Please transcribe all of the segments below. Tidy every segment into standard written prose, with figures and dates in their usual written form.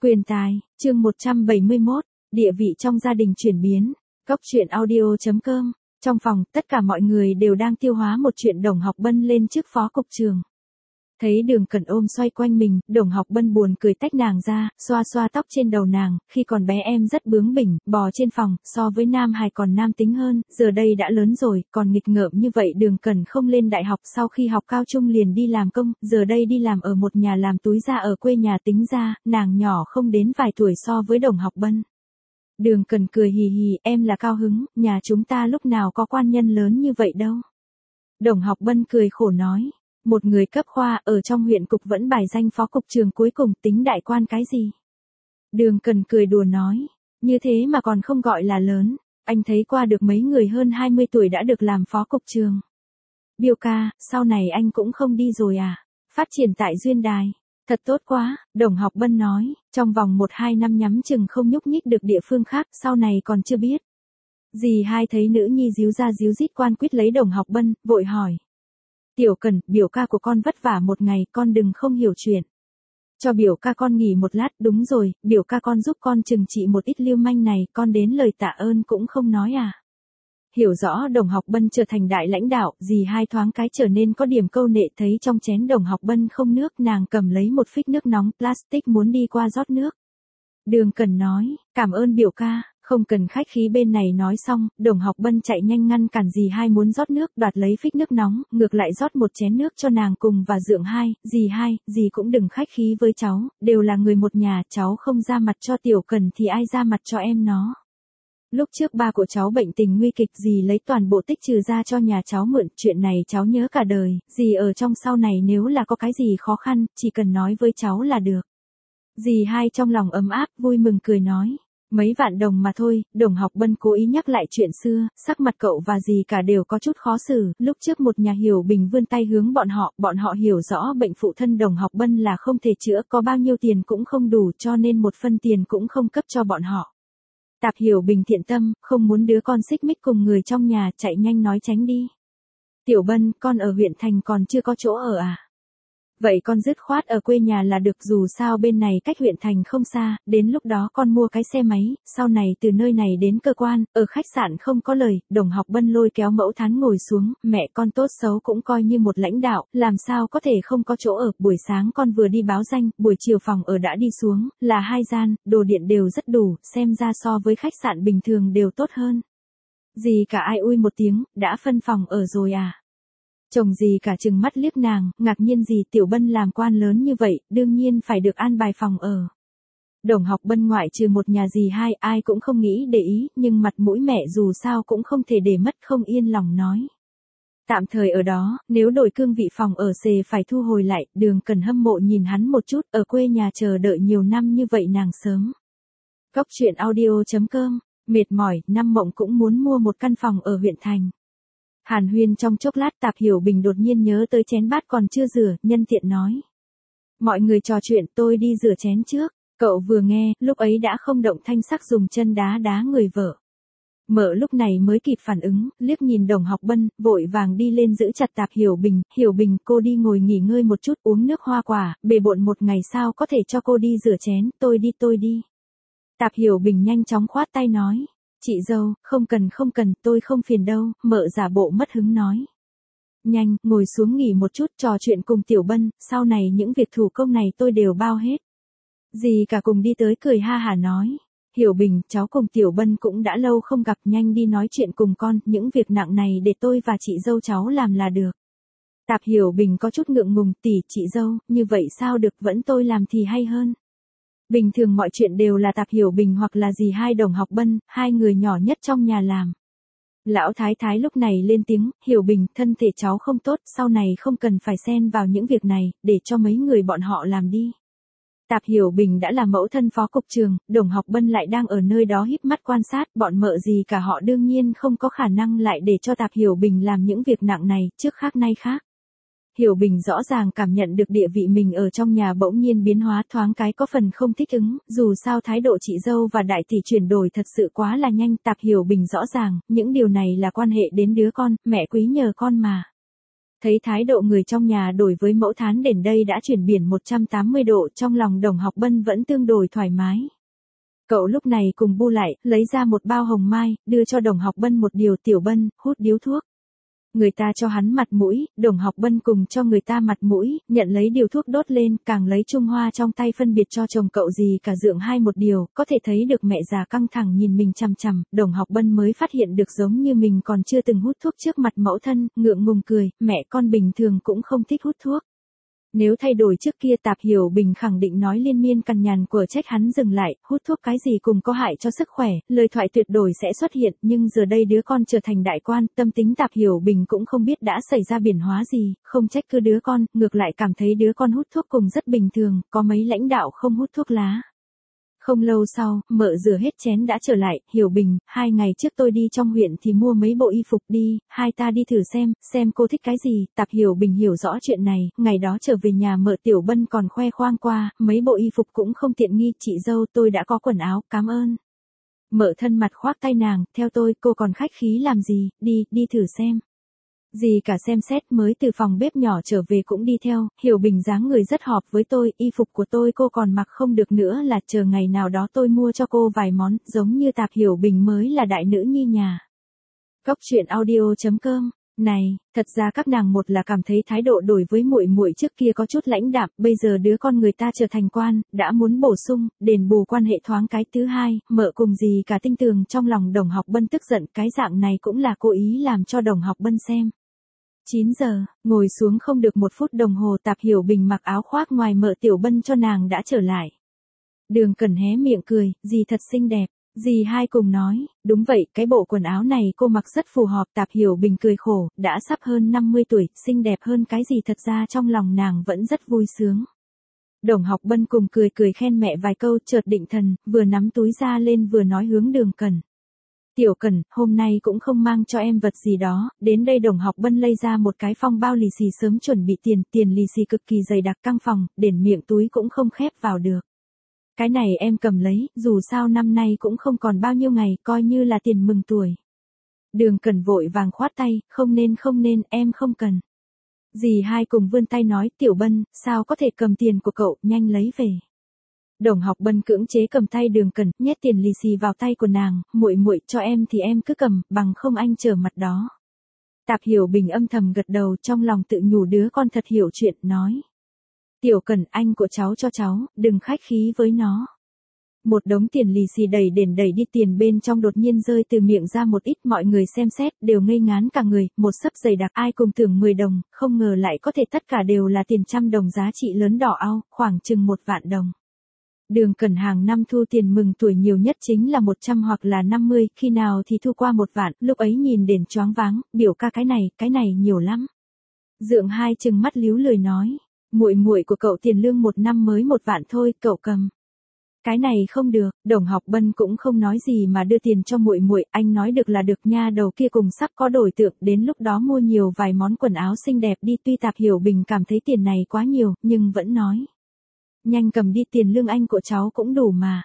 Quyền tài, chương 171, địa vị trong gia đình chuyển biến. Cốc truyện audio.com. Trong phòng, tất cả mọi người đều đang tiêu hóa một chuyện Đồng Học Bân lên chức phó cục trường. Thấy Đường Cẩn ôm xoay quanh mình, Đồng Học Bân buồn cười tách nàng ra, xoa xoa tóc trên đầu nàng, khi còn bé em rất bướng bỉnh, bò trên phòng, so với nam hài còn nam tính hơn, giờ đây đã lớn rồi, còn nghịch ngợm như vậy. Đường Cẩn không lên đại học, sau khi học cao trung liền đi làm công, giờ đây đi làm ở một nhà làm túi da ở quê nhà, tính ra, nàng nhỏ không đến vài tuổi so với Đồng Học Bân. Đường Cẩn cười hì hì, em là cao hứng, nhà chúng ta lúc nào có quan nhân lớn như vậy đâu. Đồng Học Bân cười khổ nói. Một người cấp khoa ở trong huyện cục vẫn bài danh phó cục trường, cuối cùng tính đại quan cái gì. Đường Cẩn cười đùa nói, như thế mà còn không gọi là lớn, anh thấy qua được mấy người hơn 20 tuổi đã được làm phó cục trường. Biểu ca, sau này anh cũng không đi rồi à, phát triển tại Duyên Đài. Thật tốt quá, Đồng Học Bân nói, trong vòng 1-2 năm nhắm chừng không nhúc nhích được địa phương khác, sau này còn chưa biết. Dì hai thấy nữ nhi díu ra díu dít quan quyết lấy Đồng Học Bân, vội hỏi. Tiểu Cẩn, biểu ca của con vất vả một ngày, con đừng không hiểu chuyện. Cho biểu ca con nghỉ một lát, đúng rồi, biểu ca con giúp con trừng trị một ít lưu manh này, con đến lời tạ ơn cũng không nói à. Hiểu rõ Đồng Học Bân trở thành đại lãnh đạo, dì hai thoáng cái trở nên có điểm câu nệ, thấy trong chén Đồng Học Bân không nước, nàng cầm lấy một phích nước nóng plastic muốn đi qua rót nước. Đường Cẩn nói, cảm ơn biểu ca. Không cần khách khí. Bên này nói xong, Đồng Học Bân chạy nhanh ngăn cản dì hai muốn rót nước, đoạt lấy phích nước nóng, ngược lại rót một chén nước cho nàng cùng và Dượng hai, dì cũng đừng khách khí với cháu, đều là người một nhà, cháu không ra mặt cho Tiểu Cẩn thì ai ra mặt cho em nó. Lúc trước ba của cháu bệnh tình nguy kịch, dì lấy toàn bộ tích trừ ra cho nhà cháu mượn, chuyện này cháu nhớ cả đời, dì ở trong sau này nếu là có cái gì khó khăn, chỉ cần nói với cháu là được. Dì hai trong lòng ấm áp, vui mừng cười nói. Mấy vạn đồng mà thôi. Đồng Học Bân cố ý nhắc lại chuyện xưa, sắc mặt cậu và dì cả đều có chút khó xử, lúc trước một nhà Hiểu Bình vươn tay hướng bọn họ hiểu rõ bệnh phụ thân Đồng Học Bân là không thể chữa, có bao nhiêu tiền cũng không đủ, cho nên một phân tiền cũng không cấp cho bọn họ. Tạp Hiểu Bình thiện tâm, không muốn đứa con xích mích cùng người trong nhà, chạy nhanh nói tránh đi. Tiểu Bân, con ở huyện thành còn chưa có chỗ ở à? Vậy con dứt khoát ở quê nhà là được, dù sao bên này cách huyện thành không xa, đến lúc đó con mua cái xe máy, sau này từ nơi này đến cơ quan, ở khách sạn không có lời. Đồng Học Bân lôi kéo Mẫu Thán ngồi xuống, mẹ con tốt xấu cũng coi như một lãnh đạo, làm sao có thể không có chỗ ở, buổi sáng con vừa đi báo danh, buổi chiều phòng ở đã đi xuống, là 2 gian, đồ điện đều rất đủ, xem ra so với khách sạn bình thường đều tốt hơn. Dì cả ai ui một tiếng, đã phân phòng ở rồi à? Chồng dì cả trừng mắt liếc nàng, ngạc nhiên gì, Tiểu Bân làm quan lớn như vậy, đương nhiên phải được an bài phòng ở. Đồng Học Bân ngoại trừ một nhà dì hai, ai cũng không nghĩ để ý, nhưng mặt mũi mẹ dù sao cũng không thể để mất, không yên lòng nói. Tạm thời ở đó, nếu đổi cương vị phòng ở xề phải thu hồi lại. Đường Cẩn hâm mộ nhìn hắn một chút, ở quê nhà chờ đợi nhiều năm như vậy nàng sớm. Cốc truyện audio.com, mệt mỏi, năm mộng cũng muốn mua một căn phòng ở huyện thành. Hàn huyên trong chốc lát, Tạp Hiểu Bình đột nhiên nhớ tới chén bát còn chưa rửa, nhân tiện nói. Mọi người trò chuyện, tôi đi rửa chén trước. Cậu vừa nghe, lúc ấy đã không động thanh sắc dùng chân đá đá người vợ. Mợ lúc này mới kịp phản ứng, liếc nhìn Đồng Học Bân, vội vàng đi lên giữ chặt Tạp Hiểu Bình. Hiểu Bình, cô đi ngồi nghỉ ngơi một chút, uống nước hoa quả, bề bộn một ngày sao có thể cho cô đi rửa chén, tôi đi. Tạp Hiểu Bình nhanh chóng khoát tay nói. Chị dâu, không cần, tôi không phiền đâu, mợ giả bộ mất hứng nói. Nhanh, ngồi xuống nghỉ một chút, trò chuyện cùng Tiểu Bân, sau này những việc thủ công này tôi đều bao hết. Dì cả cùng đi tới cười ha hả nói. Hiểu Bình, cháu cùng Tiểu Bân cũng đã lâu không gặp, nhanh đi nói chuyện cùng con, những việc nặng này để tôi và chị dâu cháu làm là được. Tạp Hiểu Bình có chút ngượng ngùng, tỷ, chị dâu, như vậy sao được, vẫn tôi làm thì hay hơn. Bình thường mọi chuyện đều là Tạp Hiểu Bình hoặc là dì hai Đồng Học Bân, hai người nhỏ nhất trong nhà làm. Lão Thái Thái lúc này lên tiếng, Hiểu Bình, thân thể cháu không tốt, sau này không cần phải xen vào những việc này, để cho mấy người bọn họ làm đi. Tạp Hiểu Bình đã là mẫu thân phó cục trường, Đồng Học Bân lại đang ở nơi đó híp mắt quan sát, bọn mợ gì cả họ đương nhiên không có khả năng lại để cho Tạp Hiểu Bình làm những việc nặng này, trước khác nay khác. Hiểu Bình rõ ràng cảm nhận được địa vị mình ở trong nhà bỗng nhiên biến hóa, thoáng cái có phần không thích ứng, dù sao thái độ chị dâu và đại tỷ chuyển đổi thật sự quá là nhanh. Tạp Hiểu Bình rõ ràng, những điều này là quan hệ đến đứa con, mẹ quý nhờ con mà. Thấy thái độ người trong nhà đổi với mẫu Thán đến đây đã chuyển biển 180 độ, trong lòng Đồng Học Bân vẫn tương đối thoải mái. Cậu lúc này cùng bu lại, lấy ra một bao hồng mai, đưa cho Đồng Học Bân một điều. Tiểu Bân, hút điếu thuốc. Người ta cho hắn mặt mũi, Đồng Học Bân cùng cho người ta mặt mũi, nhận lấy điều thuốc đốt lên, càng lấy Trung Hoa trong tay phân biệt cho chồng cậu gì cả Dượng Hai một điều, có thể thấy được mẹ già căng thẳng nhìn mình chằm chằm, Đồng Học Bân mới phát hiện được giống như mình còn chưa từng hút thuốc trước mặt mẫu thân, ngượng ngùng cười, mẹ con bình thường cũng không thích hút thuốc. Nếu thay đổi trước kia Tạp Hiểu Bình khẳng định nói liên miên cằn nhằn của trách hắn dừng lại, hút thuốc cái gì cùng có hại cho sức khỏe, lời thoại tuyệt đối sẽ xuất hiện, nhưng giờ đây đứa con trở thành đại quan, tâm tính Tạp Hiểu Bình cũng không biết đã xảy ra biến hóa gì, không trách cứ đứa con, ngược lại cảm thấy đứa con hút thuốc cùng rất bình thường, có mấy lãnh đạo không hút thuốc lá. Không lâu sau, mợ rửa hết chén đã trở lại, Hiểu Bình, 2 ngày trước tôi đi trong huyện thì mua mấy bộ y phục đi, hai ta đi thử xem cô thích cái gì. Tạp Hiểu Bình hiểu rõ chuyện này, ngày đó trở về nhà mợ Tiểu Bân còn khoe khoang qua, mấy bộ y phục cũng không tiện nghi, chị dâu tôi đã có quần áo, cảm ơn. Mợ thân mặt khoác tay nàng, theo tôi, cô còn khách khí làm gì, đi thử xem. Dì cả xem xét mới từ phòng bếp nhỏ trở về cũng đi theo, Hiểu Bình dáng người rất hợp với tôi, y phục của tôi cô còn mặc không được nữa là chờ ngày nào đó tôi mua cho cô vài món, giống như Tạp Hiểu Bình mới là đại nữ nhi nhà. Cóc truyện audio.com. Này, thật ra các nàng một là cảm thấy thái độ đổi với muội muội trước kia có chút lãnh đạm, bây giờ đứa con người ta trở thành quan, đã muốn bổ sung, đền bù quan hệ thoáng cái. Thứ hai, mợ cùng gì cả tinh tường trong lòng Đồng Học Bân tức giận, cái dạng này cũng là cố ý làm cho Đồng Học Bân xem. 9 giờ, ngồi xuống không được 1 phút đồng hồ Tạp Hiểu Bình mặc áo khoác ngoài mợ Tiểu Bân cho nàng đã trở lại. Đường Cẩn hé miệng cười, dì thật xinh đẹp. Dì hai cùng nói, đúng vậy, cái bộ quần áo này cô mặc rất phù hợp. Tạp Hiểu Bình cười khổ, đã sắp hơn 50 tuổi, xinh đẹp hơn cái gì, thật ra trong lòng nàng vẫn rất vui sướng. Đồng Học Bân cùng cười khen mẹ vài câu, chợt định thần, vừa nắm túi ra lên vừa nói hướng Đường Cẩn. Tiểu Cẩn, hôm nay cũng không mang cho em vật gì đó, đến đây Đồng Học Bân lấy ra một cái phong bao lì xì sớm chuẩn bị tiền lì xì cực kỳ dày đặc căng phòng, đến miệng túi cũng không khép vào được. Cái này em cầm lấy, dù sao năm nay cũng không còn bao nhiêu ngày, coi như là tiền mừng tuổi. Đường Cẩn vội vàng khoát tay, không nên, em không cần. Dì hai cùng vươn tay nói, Tiểu Bân, sao có thể cầm tiền của cậu, nhanh lấy về. Đồng Học Bân cưỡng chế cầm tay Đường Cẩn, nhét tiền lì xì vào tay của nàng, muội cho em thì em cứ cầm, bằng không anh trở mặt đó. Tạp Hiểu Bình âm thầm gật đầu, trong lòng tự nhủ đứa con thật hiểu chuyện, nói. Tiểu Cẩn, anh của cháu cho cháu, đừng khách khí với nó. Một đống tiền lì xì đầy đi, tiền bên trong đột nhiên rơi từ miệng ra một ít, mọi người xem xét, đều ngây ngán cả người, một xấp dày đặc, ai cùng tưởng 10 đồng, không ngờ lại có thể tất cả đều là tiền trăm đồng giá trị lớn đỏ ao, khoảng chừng 1 vạn đồng. Đường Cẩn hàng năm thu tiền mừng tuổi nhiều nhất chính là 100 hoặc là 50, khi nào thì thu qua 1 vạn, lúc ấy nhìn đến choáng váng, biểu ca cái này nhiều lắm. Dượng hai trừng mắt líu lười nói, muội của cậu tiền lương 1 năm mới 1 vạn thôi, cậu cầm. Cái này không được, Đồng Học Bân cũng không nói gì mà đưa tiền cho muội, anh nói được là được, nha đầu kia cùng sắp có đổi tượng, đến lúc đó mua nhiều vài món quần áo xinh đẹp đi. Tuy Tạp Hiểu Bình cảm thấy tiền này quá nhiều, nhưng vẫn nói. Nhanh cầm đi, tiền lương anh của cháu cũng đủ mà.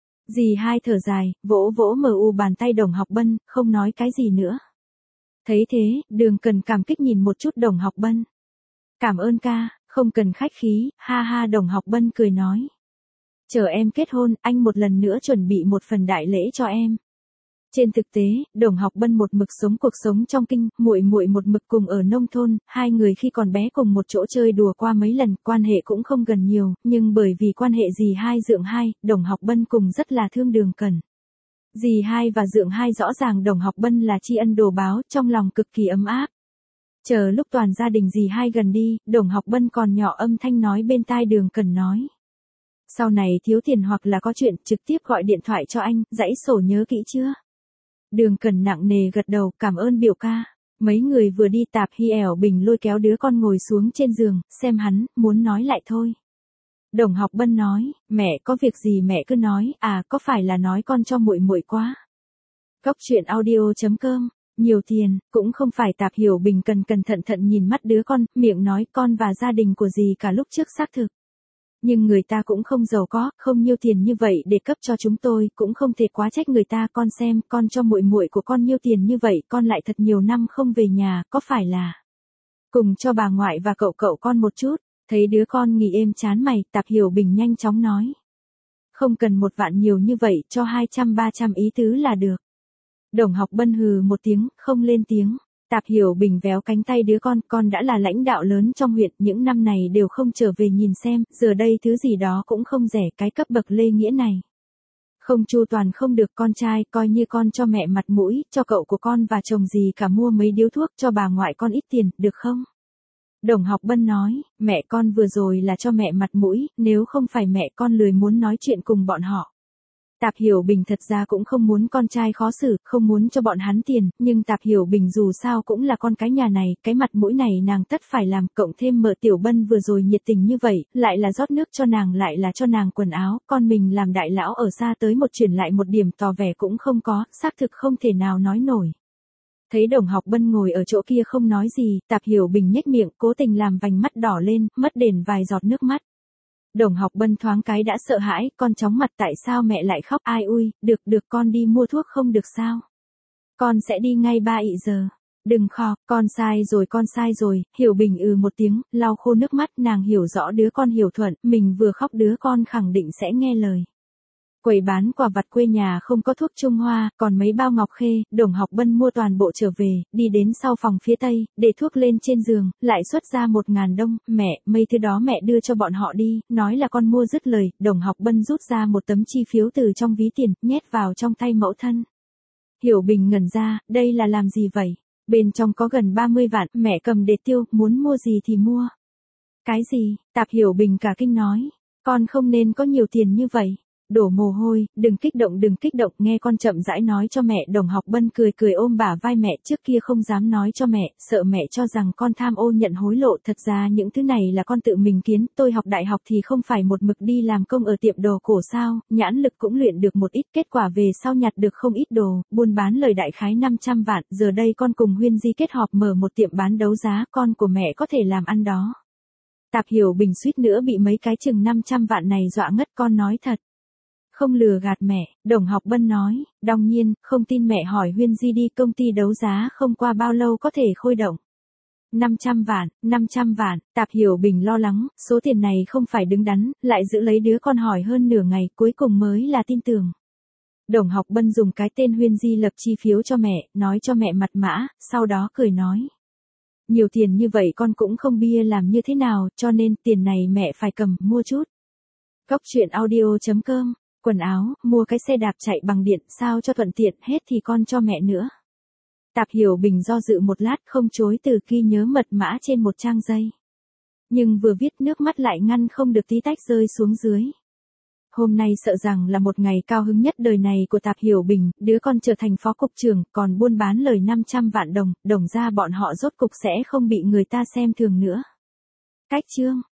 Dì hai thở dài, vỗ bàn tay Đồng Học Bân, không nói cái gì nữa. Thấy thế, Đường Cẩn cảm kích nhìn một chút Đồng Học Bân. Cảm ơn ca, không cần khách khí, ha Đồng Học Bân cười nói. Chờ em kết hôn, anh một lần nữa chuẩn bị một phần đại lễ cho em. Trên thực tế, Đồng Học Bân một mực sống cuộc sống trong kinh, muội một mực cùng ở nông thôn, hai người khi còn bé cùng một chỗ chơi đùa qua mấy lần, quan hệ cũng không gần nhiều, nhưng bởi vì quan hệ dì hai Dượng hai, Đồng Học Bân cùng rất là thương Đường Cẩn. Dì hai và Dượng hai rõ ràng Đồng Học Bân là tri ân đồ báo, trong lòng cực kỳ ấm áp. Chờ lúc toàn gia đình dì hai gần đi, Đồng Học Bân còn nhỏ âm thanh nói bên tai Đường Cẩn nói. Sau này thiếu tiền hoặc là có chuyện, trực tiếp gọi điện thoại cho anh, dãy sổ nhớ kỹ chưa? Đường Cẩn nặng nề gật đầu, cảm ơn biểu ca. Mấy người vừa đi, Tạp Hiểu Bình lôi kéo đứa con ngồi xuống trên giường, xem hắn, muốn nói lại thôi. Đồng Học Bân nói, mẹ có việc gì mẹ cứ nói, có phải là nói con cho muội quá. Cóc truyện audio.com, nhiều tiền, cũng không phải. Tạp Hiểu Bình cẩn thận nhìn mắt đứa con, miệng nói con và gia đình của dì cả lúc trước xác thực. Nhưng người ta cũng không giàu có, không nhiêu tiền như vậy để cấp cho chúng tôi, cũng không thể quá trách người ta. Con xem, con cho muội của con nhiêu tiền như vậy, con lại thật nhiều năm không về nhà, có phải là Cùng cho bà ngoại và cậu cậu con một chút. Thấy đứa con nghỉ êm chán mày, Tạp Hiểu Bình nhanh chóng nói. Không cần 1 vạn nhiều như vậy, cho 200-300 ý tứ là được. Đồng Học Bân hừ một tiếng, không lên tiếng. Tạp Hiểu Bình véo cánh tay đứa con đã là lãnh đạo lớn trong huyện, những năm này đều không trở về nhìn xem, giờ đây thứ gì đó cũng không rẻ cái cấp bậc lê nghĩa này. Không chu toàn không được con trai, coi như con cho mẹ mặt mũi, cho cậu của con và chồng gì cả mua mấy điếu thuốc cho bà ngoại con ít tiền, được không? Đồng Học Bân nói, mẹ con vừa rồi là cho mẹ mặt mũi, nếu không phải mẹ con lười muốn nói chuyện cùng bọn họ. Tạp Hiểu Bình thật ra cũng không muốn con trai khó xử, không muốn cho bọn hắn tiền, nhưng Tạp Hiểu Bình dù sao cũng là con cái nhà này, cái mặt mũi này nàng tất phải làm, cộng thêm Mợ Tiểu Bân vừa rồi nhiệt tình như vậy, lại là rót nước cho nàng, lại là cho nàng quần áo, con mình làm đại lão ở xa tới một chuyển lại một điểm tỏ vẻ cũng không có, xác thực không thể nào nói nổi. Thấy Đồng Học Bân ngồi ở chỗ kia không nói gì, Tạp Hiểu Bình nhếch miệng, cố tình làm vành mắt đỏ lên, mất đền vài giọt nước mắt. Đồng Học Bân thoáng cái đã sợ hãi, con chóng mặt tại sao mẹ lại khóc, ai ui, được con đi mua thuốc không được sao? Con sẽ đi ngay 3 giờ. Đừng khò, con sai rồi, Hiểu Bình một tiếng, lau khô nước mắt, nàng hiểu rõ đứa con Hiểu Thuận, mình vừa khóc đứa con khẳng định sẽ nghe lời. Quầy bán quà vặt quê nhà không có thuốc Trung Hoa, còn mấy bao ngọc khê, Đồng Học Bân mua toàn bộ trở về, đi đến sau phòng phía tây, để thuốc lên trên giường, lại xuất ra 1.000 đồng, mẹ, mấy thứ đó mẹ đưa cho bọn họ đi, nói là con mua dứt lời, Đồng Học Bân rút ra một tấm chi phiếu từ trong ví tiền, nhét vào trong tay mẫu thân. Hiểu Bình ngẩn ra, đây là làm gì vậy? Bên trong có gần 30 vạn, mẹ cầm để tiêu, muốn mua gì thì mua. Cái gì? Tạp Hiểu Bình cả kinh nói, con không nên có nhiều tiền như vậy. Đổ mồ hôi, đừng kích động, nghe con chậm rãi nói cho mẹ. Đồng Học Bân cười ôm bả vai mẹ, trước kia không dám nói cho mẹ, sợ mẹ cho rằng con tham ô nhận hối lộ, thật ra những thứ này là con tự mình kiến, tôi học đại học thì không phải một mực đi làm công ở tiệm đồ cổ sao, nhãn lực cũng luyện được một ít, kết quả về sau nhặt được không ít đồ, buôn bán lời đại khái 500 vạn, giờ đây con cùng Huyên Di kết hợp mở một tiệm bán đấu giá, con của mẹ có thể làm ăn đó. Tạp Hiểu Bình suýt nữa bị mấy cái chừng 500 vạn này dọa ngất, con nói thật. Không lừa gạt mẹ, Đồng Học Bân nói, đương nhiên, không tin mẹ hỏi Huyên Di đi, công ty đấu giá không qua bao lâu có thể khôi động. 500 vạn, Tạp Hiểu Bình lo lắng, số tiền này không phải đứng đắn, lại giữ lấy đứa con hỏi hơn nửa ngày, cuối cùng mới là tin tưởng. Đồng Học Bân dùng cái tên Huyên Di lập chi phiếu cho mẹ, nói cho mẹ mật mã, sau đó cười nói. Nhiều tiền như vậy con cũng không bia làm như thế nào, cho nên tiền này mẹ phải cầm, mua chút. Góc truyện audio.com. Quần áo, mua cái xe đạp chạy bằng điện, sao cho thuận tiện, hết thì con cho mẹ nữa. Tạp Hiểu Bình do dự một lát, không chối từ ghi nhớ mật mã trên một trang giấy. Nhưng vừa viết nước mắt lại ngăn không được tí tách rơi xuống dưới. Hôm nay sợ rằng là một ngày cao hứng nhất đời này của Tạp Hiểu Bình, đứa con trở thành phó cục trưởng, còn buôn bán lời 500 vạn đồng, đồng ra bọn họ rốt cục sẽ không bị người ta xem thường nữa. Cách chương